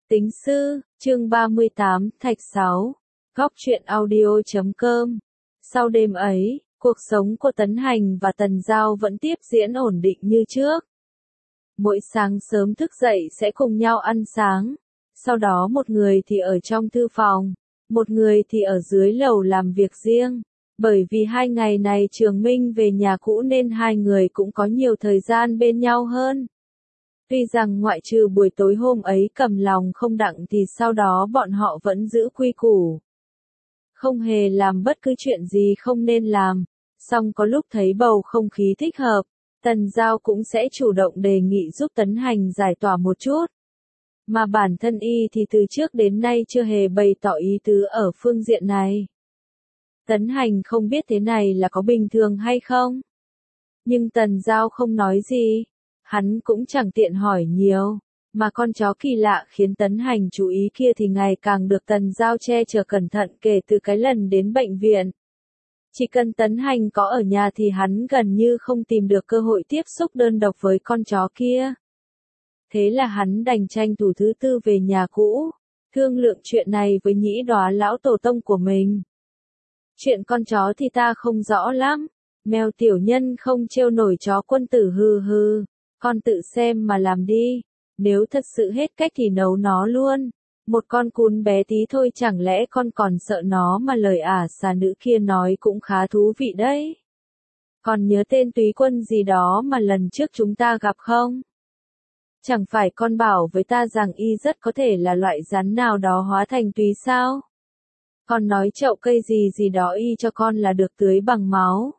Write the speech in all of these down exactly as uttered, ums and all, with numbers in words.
Tính sư, chương ba mươi tám, Thạch sáu, góc truyện audio chấm com. Sau đêm ấy, cuộc sống của Tấn Hành và Tần Giao vẫn tiếp diễn ổn định như trước. Mỗi sáng sớm thức dậy sẽ cùng nhau ăn sáng, sau đó một người thì ở trong thư phòng, một người thì ở dưới lầu làm việc riêng. Bởi vì hai ngày này Trường Minh về nhà cũ nên hai người cũng có nhiều thời gian bên nhau hơn. Tuy rằng ngoại trừ buổi tối hôm ấy cầm lòng không đặng thì sau đó bọn họ vẫn giữ quy củ. Không hề làm bất cứ chuyện gì không nên làm, song có lúc thấy bầu không khí thích hợp, Tần Giao cũng sẽ chủ động đề nghị giúp Tấn Hành giải tỏa một chút. Mà bản thân y thì từ trước đến nay chưa hề bày tỏ ý tứ ở phương diện này. Tấn Hành không biết thế này là có bình thường hay không. Nhưng Tần Giao không nói gì. Hắn cũng chẳng tiện hỏi nhiều, mà con chó kỳ lạ khiến Tấn Hành chú ý kia thì ngày càng được Tần Giao che chở cẩn thận kể từ cái lần đến bệnh viện. Chỉ cần Tấn Hành có ở nhà thì hắn gần như không tìm được cơ hội tiếp xúc đơn độc với con chó kia. Thế là hắn đành tranh thủ thứ tư về nhà cũ, thương lượng chuyện này với nhĩ đóa lão tổ tông của mình. Chuyện con chó thì ta không rõ lắm, mèo tiểu nhân không trêu nổi chó quân tử hừ hừ. Con tự xem mà làm đi, nếu thật sự hết cách thì nấu nó luôn. Một con cún bé tí thôi chẳng lẽ con còn sợ nó mà lời ả xà nữ kia nói cũng khá thú vị đấy. Còn nhớ tên túy quân gì đó mà lần trước chúng ta gặp không? Chẳng phải con bảo với ta rằng y rất có thể là loại rắn nào đó hóa thành túy sao? Con nói chậu cây gì gì đó y cho con là được tưới bằng máu.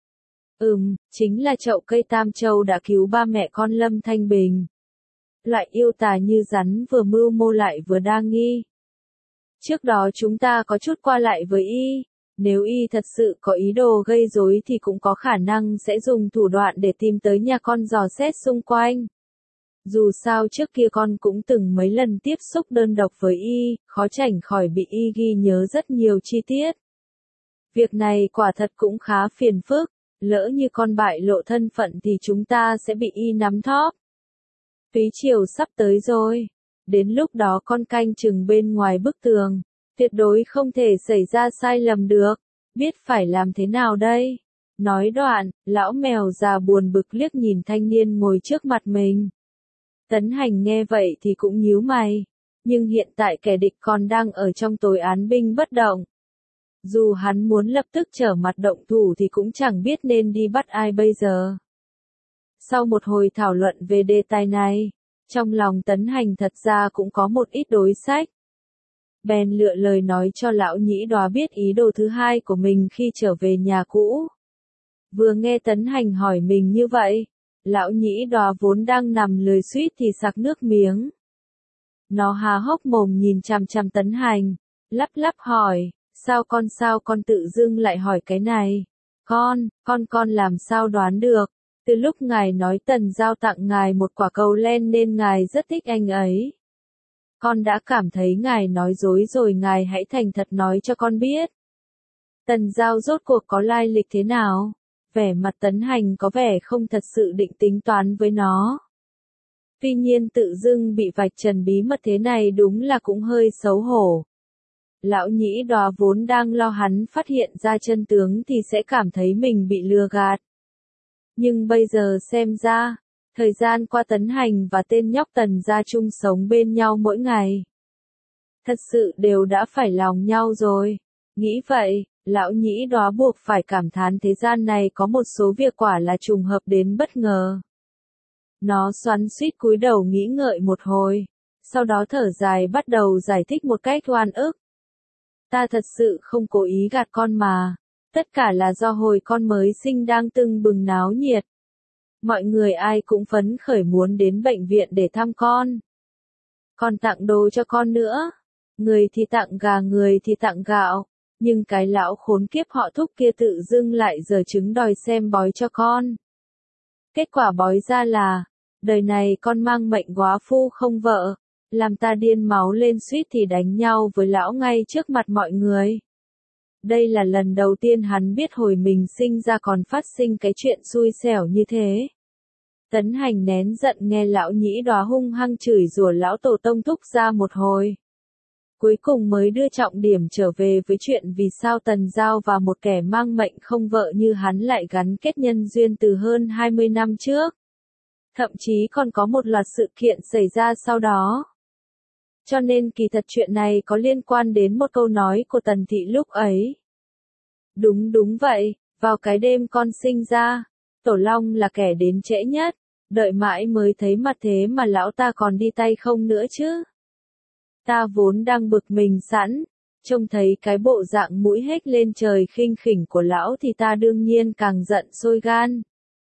Ừm, chính là chậu cây Tam Châu đã cứu ba mẹ con Lâm Thanh Bình. Loại yêu tà như rắn vừa mưu mô lại vừa đa nghi. Trước đó chúng ta có chút qua lại với y, nếu y thật sự có ý đồ gây rối thì cũng có khả năng sẽ dùng thủ đoạn để tìm tới nhà con dò xét xung quanh. Dù sao trước kia con cũng từng mấy lần tiếp xúc đơn độc với y, khó tránh khỏi bị y ghi nhớ rất nhiều chi tiết. Việc này quả thật cũng khá phiền phức. Lỡ như con bại lộ thân phận thì chúng ta sẽ bị y nắm thóp. Túy chiều sắp tới rồi. Đến lúc đó con canh chừng bên ngoài bức tường. Tuyệt đối không thể xảy ra sai lầm được. Biết phải làm thế nào đây? Nói đoạn, lão mèo già buồn bực liếc nhìn thanh niên ngồi trước mặt mình. Tấn Hành nghe vậy thì cũng nhíu mày. Nhưng hiện tại kẻ địch còn đang ở trong tối án binh bất động. Dù hắn muốn lập tức trở mặt động thủ thì cũng chẳng biết nên đi bắt ai bây giờ. Sau một hồi thảo luận về đề tài này, trong lòng Tấn Hành thật ra cũng có một ít đối sách. Bèn lựa lời nói cho lão nhĩ đóa biết ý đồ thứ hai của mình khi trở về nhà cũ. Vừa nghe Tấn Hành hỏi mình như vậy, lão nhĩ đóa vốn đang nằm lười suýt thì sặc nước miếng. Nó há hốc mồm nhìn chằm chằm Tấn Hành, lắp lắp hỏi. Sao con sao con tự dưng lại hỏi cái này? Con, con con làm sao đoán được? Từ lúc ngài nói Tần Giao tặng ngài một quả cầu len nên ngài rất thích anh ấy. Con đã cảm thấy ngài nói dối rồi, ngài hãy thành thật nói cho con biết. Tần Giao rốt cuộc có lai lịch thế nào? Vẻ mặt Tấn Hành có vẻ không thật sự định tính toán với nó. Tuy nhiên tự dưng bị vạch trần bí mật thế này đúng là cũng hơi xấu hổ. Lão nhĩ đóa vốn đang lo hắn phát hiện ra chân tướng thì sẽ cảm thấy mình bị lừa gạt. Nhưng bây giờ xem ra, thời gian qua Tấn Hành và tên nhóc Tần gia chung sống bên nhau mỗi ngày. Thật sự đều đã phải lòng nhau rồi. Nghĩ vậy, lão nhĩ đóa buộc phải cảm thán thế gian này có một số việc quả là trùng hợp đến bất ngờ. Nó xoắn xuýt cúi đầu nghĩ ngợi một hồi, sau đó thở dài bắt đầu giải thích một cách oan ức. Ta thật sự không cố ý gạt con mà, tất cả là do hồi con mới sinh đang tưng bừng náo nhiệt. Mọi người ai cũng phấn khởi muốn đến bệnh viện để thăm con. Còn tặng đồ cho con nữa. Người thì tặng gà, người thì tặng gạo. Nhưng cái lão khốn kiếp họ Thúc kia tự dưng lại giở trứng đòi xem bói cho con. Kết quả bói ra là, đời này con mang mệnh góa phu không vợ. Làm ta điên máu lên suýt thì đánh nhau với lão ngay trước mặt mọi người. Đây là lần đầu tiên hắn biết hồi mình sinh ra còn phát sinh cái chuyện xui xẻo như thế. Tấn Hành nén giận nghe lão nhĩ đóa hung hăng chửi rủa lão tổ tông thúc ra một hồi. Cuối cùng mới đưa trọng điểm trở về với chuyện vì sao Tần Giao và một kẻ mang mệnh không vợ như hắn lại gắn kết nhân duyên từ hơn hai mươi năm trước. Thậm chí còn có một loạt sự kiện xảy ra sau đó. Cho nên kỳ thật chuyện này có liên quan đến một câu nói của Tần Thị lúc ấy. Đúng đúng vậy, vào cái đêm con sinh ra, Tổ Long là kẻ đến trễ nhất, đợi mãi mới thấy mặt thế mà lão ta còn đi tay không nữa chứ. Ta vốn đang bực mình sẵn, trông thấy cái bộ dạng mũi hết lên trời khinh khỉnh của lão thì ta đương nhiên càng giận sôi gan.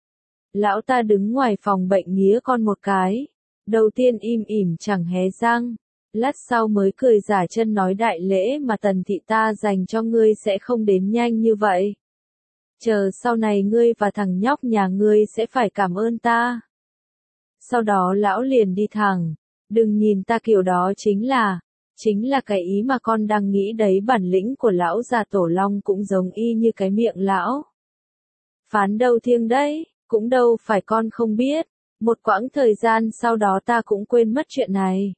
Lão ta đứng ngoài phòng bệnh nghía con một cái, đầu tiên im ỉm chẳng hé răng, lát sau mới cười giả chân nói đại lễ mà Tần Thị ta dành cho ngươi sẽ không đến nhanh như vậy. Chờ sau này ngươi và thằng nhóc nhà ngươi sẽ phải cảm ơn ta. Sau đó lão liền đi thẳng, đừng nhìn ta kiểu đó chính là, chính là cái ý mà con đang nghĩ đấy, bản lĩnh của lão già Tổ Long cũng giống y như cái miệng lão. Phán đâu thiêng đấy, cũng đâu phải con không biết, một quãng thời gian sau đó ta cũng quên mất chuyện này.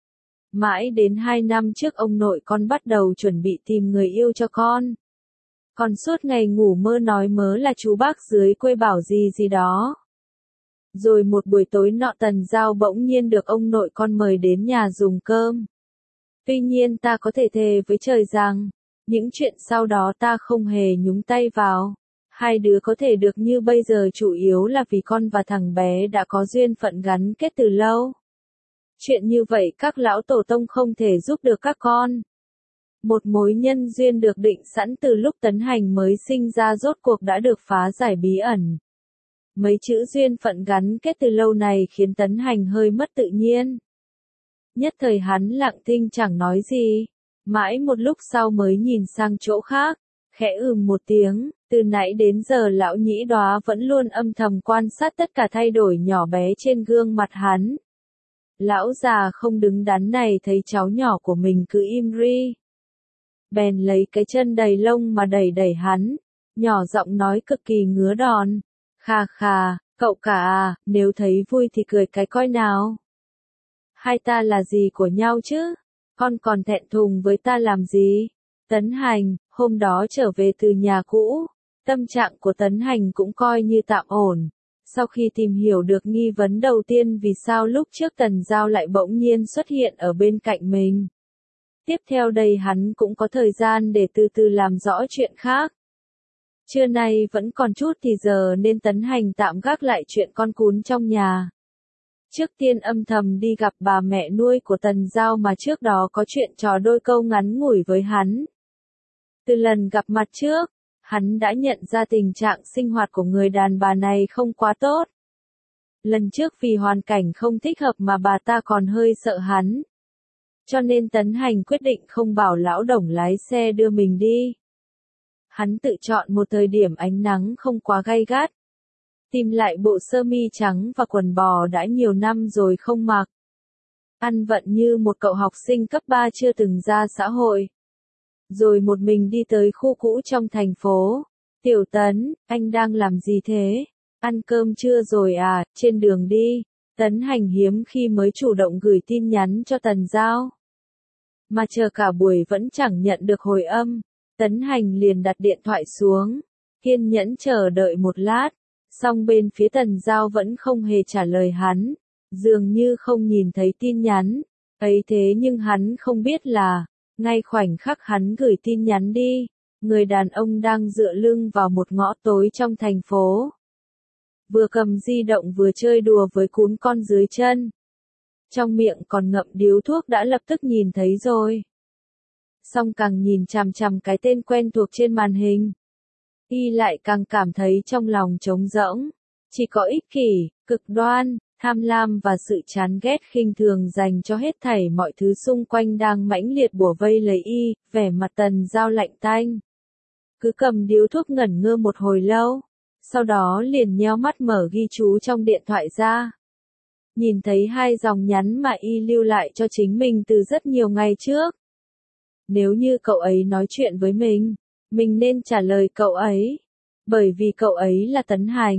Mãi đến hai năm trước ông nội con bắt đầu chuẩn bị tìm người yêu cho con. Con suốt ngày ngủ mơ nói mớ là chú bác dưới quê bảo gì gì đó. Rồi một buổi tối nọ Tần Giao bỗng nhiên được ông nội con mời đến nhà dùng cơm. Tuy nhiên ta có thể thề với trời rằng, những chuyện sau đó ta không hề nhúng tay vào. Hai đứa có thể được như bây giờ chủ yếu là vì con và thằng bé đã có duyên phận gắn kết từ lâu. Chuyện như vậy các lão tổ tông không thể giúp được các con. Một mối nhân duyên được định sẵn từ lúc Tấn Hành mới sinh ra rốt cuộc đã được phá giải bí ẩn. Mấy chữ duyên phận gắn kết từ lâu này khiến Tấn Hành hơi mất tự nhiên. Nhất thời hắn lặng thinh chẳng nói gì, mãi một lúc sau mới nhìn sang chỗ khác, khẽ ừm một tiếng, từ nãy đến giờ lão nhĩ đóa vẫn luôn âm thầm quan sát tất cả thay đổi nhỏ bé trên gương mặt hắn. Lão già không đứng đắn này thấy cháu nhỏ của mình cứ im ri. Bèn lấy cái chân đầy lông mà đẩy đẩy hắn, nhỏ giọng nói cực kỳ ngứa đòn. Khà khà, cậu cả à, nếu thấy vui thì cười cái coi nào. Hai ta là gì của nhau chứ? Con còn thẹn thùng với ta làm gì? Tấn Hành, hôm đó trở về từ nhà cũ, tâm trạng của Tấn Hành cũng coi như tạm ổn. Sau khi tìm hiểu được nghi vấn đầu tiên vì sao lúc trước Tần Giao lại bỗng nhiên xuất hiện ở bên cạnh mình. Tiếp theo đây hắn cũng có thời gian để từ từ làm rõ chuyện khác. Trưa nay vẫn còn chút thì giờ nên Tấn Hành tạm gác lại chuyện con cún trong nhà. Trước tiên âm thầm đi gặp bà mẹ nuôi của Tần Giao mà trước đó có chuyện trò đôi câu ngắn ngủi với hắn. Từ lần gặp mặt trước, hắn đã nhận ra tình trạng sinh hoạt của người đàn bà này không quá tốt. Lần trước vì hoàn cảnh không thích hợp mà bà ta còn hơi sợ hắn. Cho nên Tấn Hành quyết định không bảo lão Đồng lái xe đưa mình đi. Hắn tự chọn một thời điểm ánh nắng không quá gay gắt. Tìm lại bộ sơ mi trắng và quần bò đã nhiều năm rồi không mặc. Ăn vận như một cậu học sinh cấp ba chưa từng ra xã hội. Rồi một mình đi tới khu cũ trong thành phố. Tiểu Tấn, anh đang làm gì thế? Ăn cơm chưa rồi à, trên đường đi. Tấn Hành hiếm khi mới chủ động gửi tin nhắn cho Tần Giao. Mà chờ cả buổi vẫn chẳng nhận được hồi âm. Tấn Hành liền đặt điện thoại xuống. Kiên nhẫn chờ đợi một lát. Song bên phía Tần Giao vẫn không hề trả lời hắn. Dường như không nhìn thấy tin nhắn. Ấy thế nhưng hắn không biết là, ngay khoảnh khắc hắn gửi tin nhắn đi, người đàn ông đang dựa lưng vào một ngõ tối trong thành phố. Vừa cầm di động vừa chơi đùa với cún con dưới chân. Trong miệng còn ngậm điếu thuốc đã lập tức nhìn thấy rồi. Song càng nhìn chằm chằm cái tên quen thuộc trên màn hình, y lại càng cảm thấy trong lòng trống rỗng. Chỉ có ích kỷ, cực đoan, tham lam và sự chán ghét khinh thường dành cho hết thảy mọi thứ xung quanh đang mãnh liệt bủa vây lấy y, vẻ mặt Tần Giao lạnh tanh. Cứ cầm điếu thuốc ngẩn ngơ một hồi lâu, sau đó liền nheo mắt mở ghi chú trong điện thoại ra. Nhìn thấy hai dòng nhắn mà y lưu lại cho chính mình từ rất nhiều ngày trước. Nếu như cậu ấy nói chuyện với mình, mình nên trả lời cậu ấy. Bởi vì cậu ấy là Tấn Hành.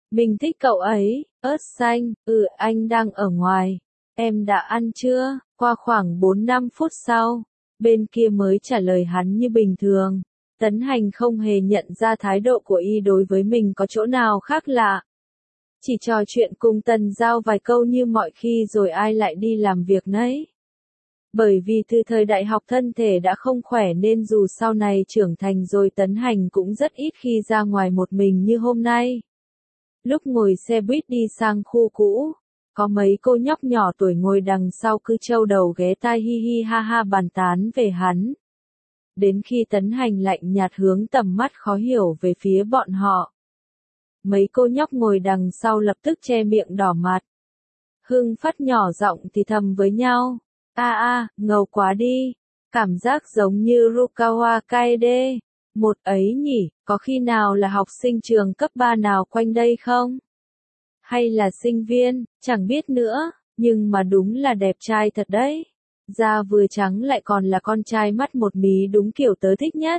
Mình thích cậu ấy, ớt xanh, ừ anh đang ở ngoài. Em đã ăn chưa? Qua khoảng bốn năm phút sau, bên kia mới trả lời hắn như bình thường. Tấn Hành không hề nhận ra thái độ của y đối với mình có chỗ nào khác lạ. Chỉ trò chuyện cùng Tần Giao vài câu như mọi khi rồi ai lại đi làm việc nấy. Bởi vì từ thời đại học thân thể đã không khỏe nên dù sau này trưởng thành rồi Tấn Hành cũng rất ít khi ra ngoài một mình như hôm nay. Lúc ngồi xe buýt đi sang khu cũ, có mấy cô nhóc nhỏ tuổi ngồi đằng sau cứ trâu đầu ghé tai hi hi ha ha bàn tán về hắn. Đến khi Tấn Hành lạnh nhạt hướng tầm mắt khó hiểu về phía bọn họ. Mấy cô nhóc ngồi đằng sau lập tức che miệng đỏ mặt. Hưng Phát nhỏ giọng thì thầm với nhau. A a, ngầu quá đi. Cảm giác giống như Rukawa Kaede. Một ấy nhỉ, có khi nào là học sinh trường cấp ba nào quanh đây không? Hay là sinh viên, chẳng biết nữa, nhưng mà đúng là đẹp trai thật đấy. Da vừa trắng lại còn là con trai mắt một mí đúng kiểu tớ thích nhất.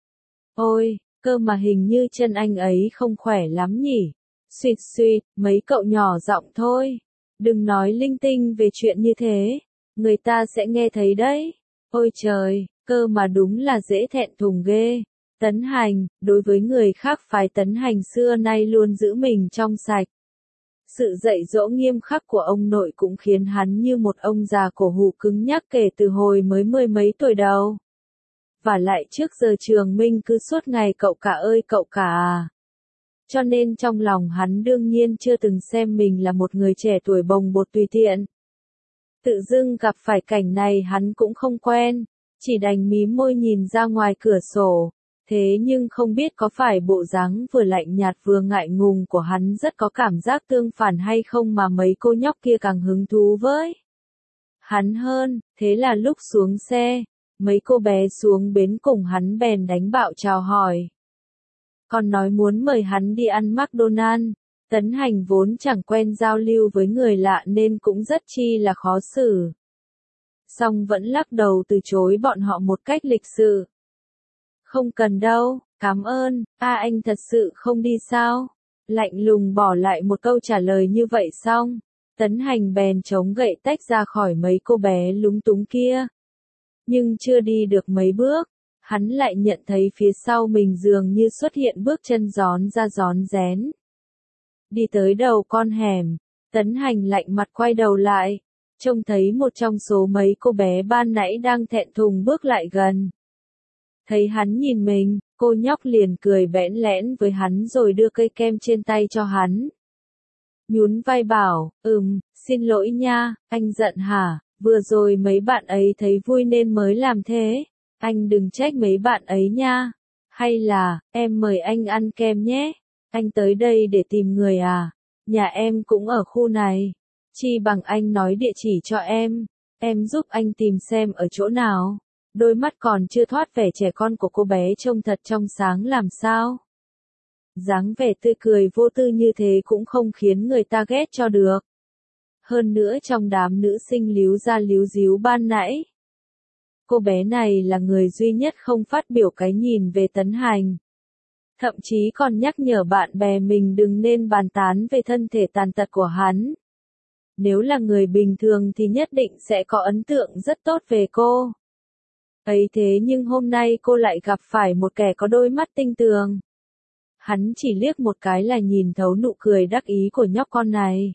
Ôi, cơ mà hình như chân anh ấy không khỏe lắm nhỉ. Xuyệt xuyệt, mấy cậu nhỏ giọng thôi. Đừng nói linh tinh về chuyện như thế. Người ta sẽ nghe thấy đấy. Ôi trời, cơ mà đúng là dễ thẹn thùng ghê. Tấn Hành, đối với người khác phái Tấn Hành xưa nay luôn giữ mình trong sạch. Sự dạy dỗ nghiêm khắc của ông nội cũng khiến hắn như một ông già cổ hủ cứng nhắc kể từ hồi mới mười mấy tuổi đầu. Và lại trước giờ trường Minh cứ suốt ngày cậu cả ơi cậu cả à. Cho nên trong lòng hắn đương nhiên chưa từng xem mình là một người trẻ tuổi bồng bột tùy tiện. Tự dưng gặp phải cảnh này hắn cũng không quen, chỉ đành mím môi nhìn ra ngoài cửa sổ. Thế nhưng không biết có phải bộ dáng vừa lạnh nhạt vừa ngại ngùng của hắn rất có cảm giác tương phản hay không mà mấy cô nhóc kia càng hứng thú với hắn hơn. Thế là lúc xuống xe, mấy cô bé xuống bến cùng hắn bèn đánh bạo chào hỏi. Còn nói muốn mời hắn đi ăn McDonald's. Tấn Hành vốn chẳng quen giao lưu với người lạ nên cũng rất chi là khó xử. Song vẫn lắc đầu từ chối bọn họ một cách lịch sự. Không cần đâu, cảm ơn, a à, anh thật sự không đi sao? Lạnh lùng bỏ lại một câu trả lời như vậy xong, Tấn Hành bèn chống gậy tách ra khỏi mấy cô bé lúng túng kia. Nhưng chưa đi được mấy bước, hắn lại nhận thấy phía sau mình dường như xuất hiện bước chân gión ra gión rén. Đi tới đầu con hẻm, Tấn Hành lạnh mặt quay đầu lại, trông thấy một trong số mấy cô bé ban nãy đang thẹn thùng bước lại gần. Thấy hắn nhìn mình, cô nhóc liền cười bẽn lẽn với hắn rồi đưa cây kem trên tay cho hắn. Nhún vai bảo, ừm, xin lỗi nha, anh giận hả, vừa rồi mấy bạn ấy thấy vui nên mới làm thế, anh đừng trách mấy bạn ấy nha, hay là, em mời anh ăn kem nhé, anh tới đây để tìm người à, nhà em cũng ở khu này, chi bằng anh nói địa chỉ cho em, em giúp anh tìm xem ở chỗ nào. Đôi mắt còn chưa thoát vẻ trẻ con của cô bé trông thật trong sáng làm sao. Dáng vẻ tươi cười vô tư như thế cũng không khiến người ta ghét cho được. Hơn nữa trong đám nữ sinh líu ra líu díu ban nãy, cô bé này là người duy nhất không phát biểu cái nhìn về Tấn Hành. Thậm chí còn nhắc nhở bạn bè mình đừng nên bàn tán về thân thể tàn tật của hắn. Nếu là người bình thường thì nhất định sẽ có ấn tượng rất tốt về cô. Ấy thế nhưng hôm nay cô lại gặp phải một kẻ có đôi mắt tinh tường. Hắn chỉ liếc một cái là nhìn thấu nụ cười đắc ý của nhóc con này.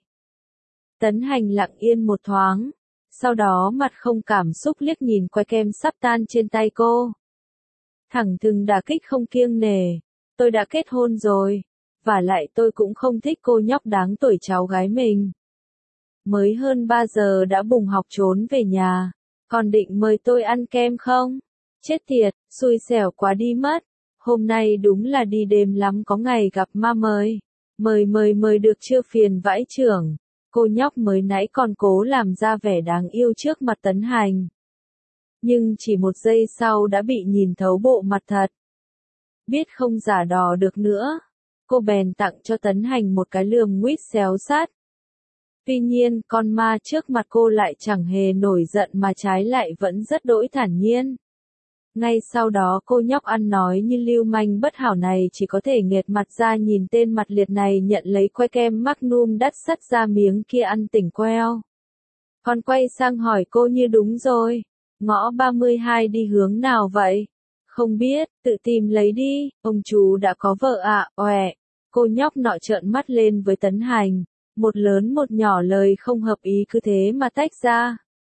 Tấn Hành lặng yên một thoáng, sau đó mặt không cảm xúc liếc nhìn que kem sắp tan trên tay cô. Thẳng thừng đả kích không kiêng nể, tôi đã kết hôn rồi, và lại tôi cũng không thích cô nhóc đáng tuổi cháu gái mình. Mới hơn ba giờ đã bùng học trốn về nhà. Còn định mời tôi ăn kem không? Chết tiệt, xui xẻo quá đi mất. Hôm nay đúng là đi đêm lắm có ngày gặp ma mời. Mời mời mời được chưa phiền vãi trưởng. Cô nhóc mới nãy còn cố làm ra vẻ đáng yêu trước mặt Tấn Hành. Nhưng chỉ một giây sau đã bị nhìn thấu bộ mặt thật. Biết không giả đò được nữa. Cô bèn tặng cho Tấn Hành một cái lườm nguýt xéo sát. Tuy nhiên, con ma trước mặt cô lại chẳng hề nổi giận mà trái lại vẫn rất đỗi thản nhiên. Ngay sau đó cô nhóc ăn nói như lưu manh bất hảo này chỉ có thể nghệt mặt ra nhìn tên mặt liệt này nhận lấy que kem Magnum đắt sắt ra miếng kia ăn tỉnh queo. Còn quay sang hỏi cô như đúng rồi, ngõ ba mươi hai đi hướng nào vậy? Không biết, tự tìm lấy đi, ông chú đã có vợ ạ, à, oẹ. Cô nhóc nọ trợn mắt lên với Tấn Hành, một lớn một nhỏ lời không hợp ý cứ thế mà tách ra.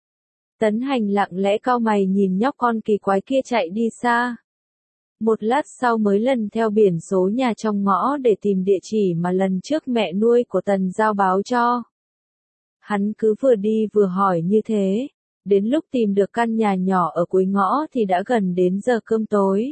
Tấn Hành lặng lẽ cau mày nhìn nhóc con kỳ quái kia chạy đi xa. Một lát sau mới lần theo biển số nhà trong ngõ để tìm địa chỉ mà lần trước mẹ nuôi của Tần giao báo cho. Hắn cứ vừa đi vừa hỏi như thế, đến lúc tìm được căn nhà nhỏ ở cuối ngõ thì đã gần đến giờ cơm tối.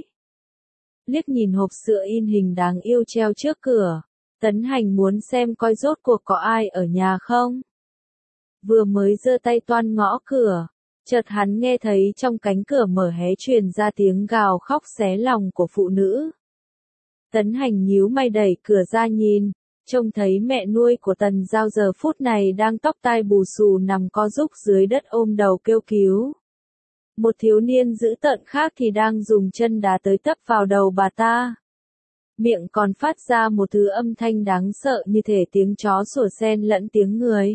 Liếc nhìn hộp sữa in hình đáng yêu treo trước cửa, Tấn Hành muốn xem coi rốt cuộc có ai ở nhà không. Vừa mới giơ tay toan ngõ cửa, chợt hắn nghe thấy trong cánh cửa mở hé truyền ra tiếng gào khóc xé lòng của phụ nữ. Tấn Hành nhíu mày đẩy cửa ra nhìn, trông thấy mẹ nuôi của Tần giao giờ phút này đang tóc tai bù xù nằm co rúc dưới đất ôm đầu kêu cứu. Một thiếu niên dữ tợn khác thì đang dùng chân đá tới tấp vào đầu bà ta. Miệng còn phát ra một thứ âm thanh đáng sợ như thể tiếng chó sủa xen lẫn tiếng người.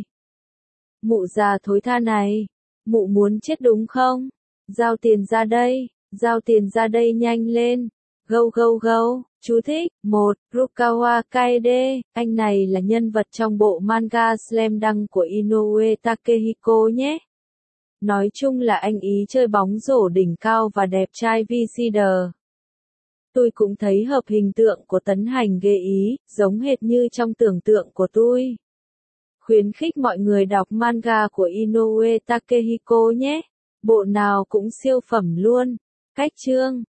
Mụ già thối tha này, mụ muốn chết đúng không? Giao tiền ra đây, giao tiền ra đây nhanh lên. Gâu gâu gâu, chú thích, một, Rukawa Kaede, anh này là nhân vật trong bộ manga Slam Dunk của Inoue Takehiko nhé. Nói chung là anh ý chơi bóng rổ đỉnh cao và đẹp trai vê xê đờ. Tôi cũng thấy hợp hình tượng của Tấn Hành ghê ý, giống hệt như trong tưởng tượng của tôi. Khuyến khích mọi người đọc manga của Inoue Takehiko nhé. Bộ nào cũng siêu phẩm luôn. Cách chương